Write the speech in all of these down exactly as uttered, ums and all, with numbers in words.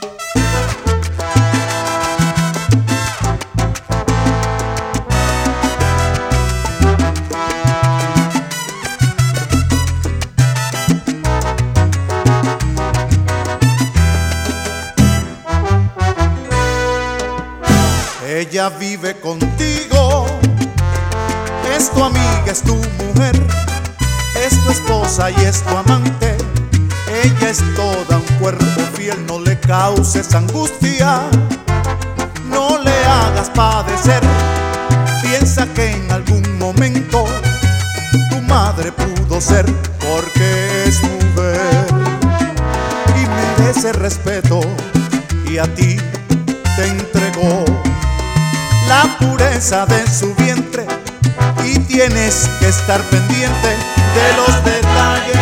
Ella vive contigo, es tu amiga, es tu mujer, es tu esposa y es tu amante. Ella es toda un cuerpo fiel, no le causes angustia, no le hagas padecer. Piensa que en algún momento tu madre pudo ser, porque es mujer y merece respeto, y a ti te entregó la pureza de su vientre, y tienes que estar pendiente de los detalles.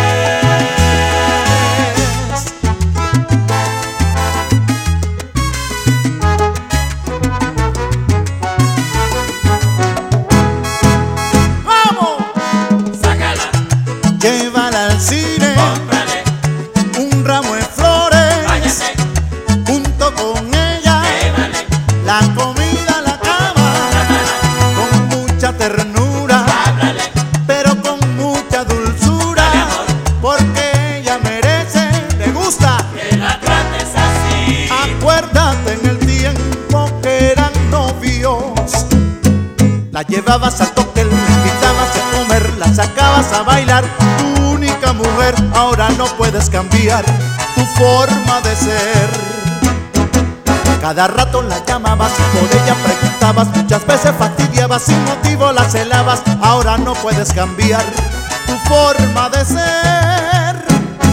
¡Vamos! Sácala, Llévala al cine, cómprale un ramo de flores, váyase, junto con ella, llévale, la comida, la cama, con mucha ternura, háblale, pero con mucha dulzura, dale amor, porque ella merece, le gusta. que la trates así. Acuérdate en el tiempo que eran novios, la llevabas al toque, la invitabas a comer, la sacabas a bailar. Tu única mujer, ahora no puedes cambiar tu forma de ser. Cada rato la llamabas y por ella preguntabas, muchas veces fastidiabas, sin motivo la celabas. Ahora no puedes cambiar tu forma de ser.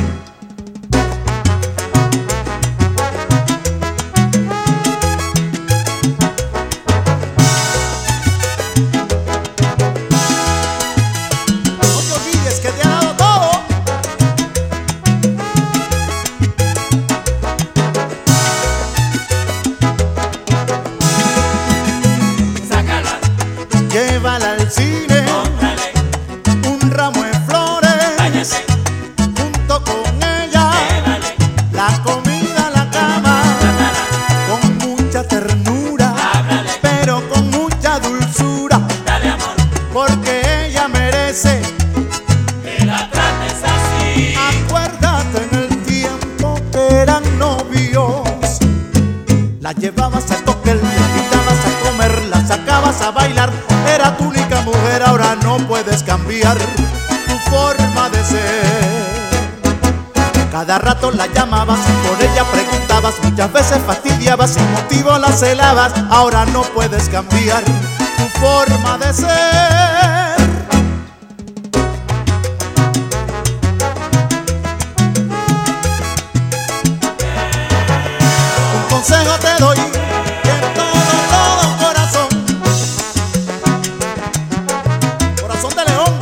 No te olvides que te ha dado todo. Sácala, Llévala al cine, cómprale, un ramo de flores, váyase, junto con ella, llévale, la comida, la cama, con mucha ternura, háblale, pero con mucha dulzura, dale amor, porque ella merece. que la trates así. Acuérdate en el tiempo que eran novios, la llevabas al toque, la invitabas a comer, la sacabas a bailar. Era tu única mujer, ahora no puedes cambiar tu forma de ser. Cada rato la llamabas y por ella preguntabas, muchas veces fastidiabas, sin motivo la celabas. Ahora no puedes cambiar tu forma de ser. Un consejo te doy, que en todo, todo corazón, corazón de león,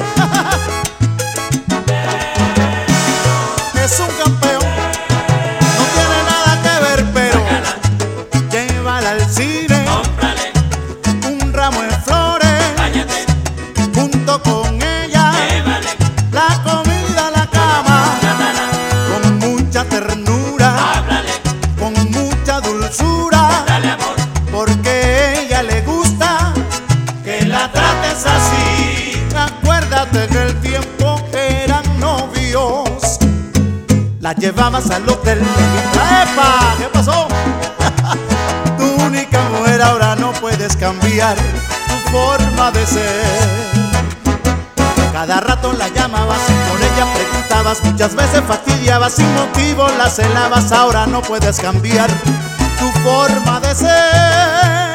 es un campeón, no tiene nada que ver, pero llévala al cine, Cómprale, un ramo de flores, váyate, junto con ella, llévale, la comida, la cama, con mucha ternura, háblale, con mucha dulzura, dale amor, porque ella le gusta que la trates así. Acuérdate que el tiempo que eran novios, la llevabas al hotel. ¡Epa! ¿Qué pasó? Tu única mujer, ahora no puedes cambiar tu forma de ser. Cada rato la llamabas y con ella preguntabas, muchas veces fastidiabas, sin motivo la celabas. Ahora no puedes cambiar tu forma de ser.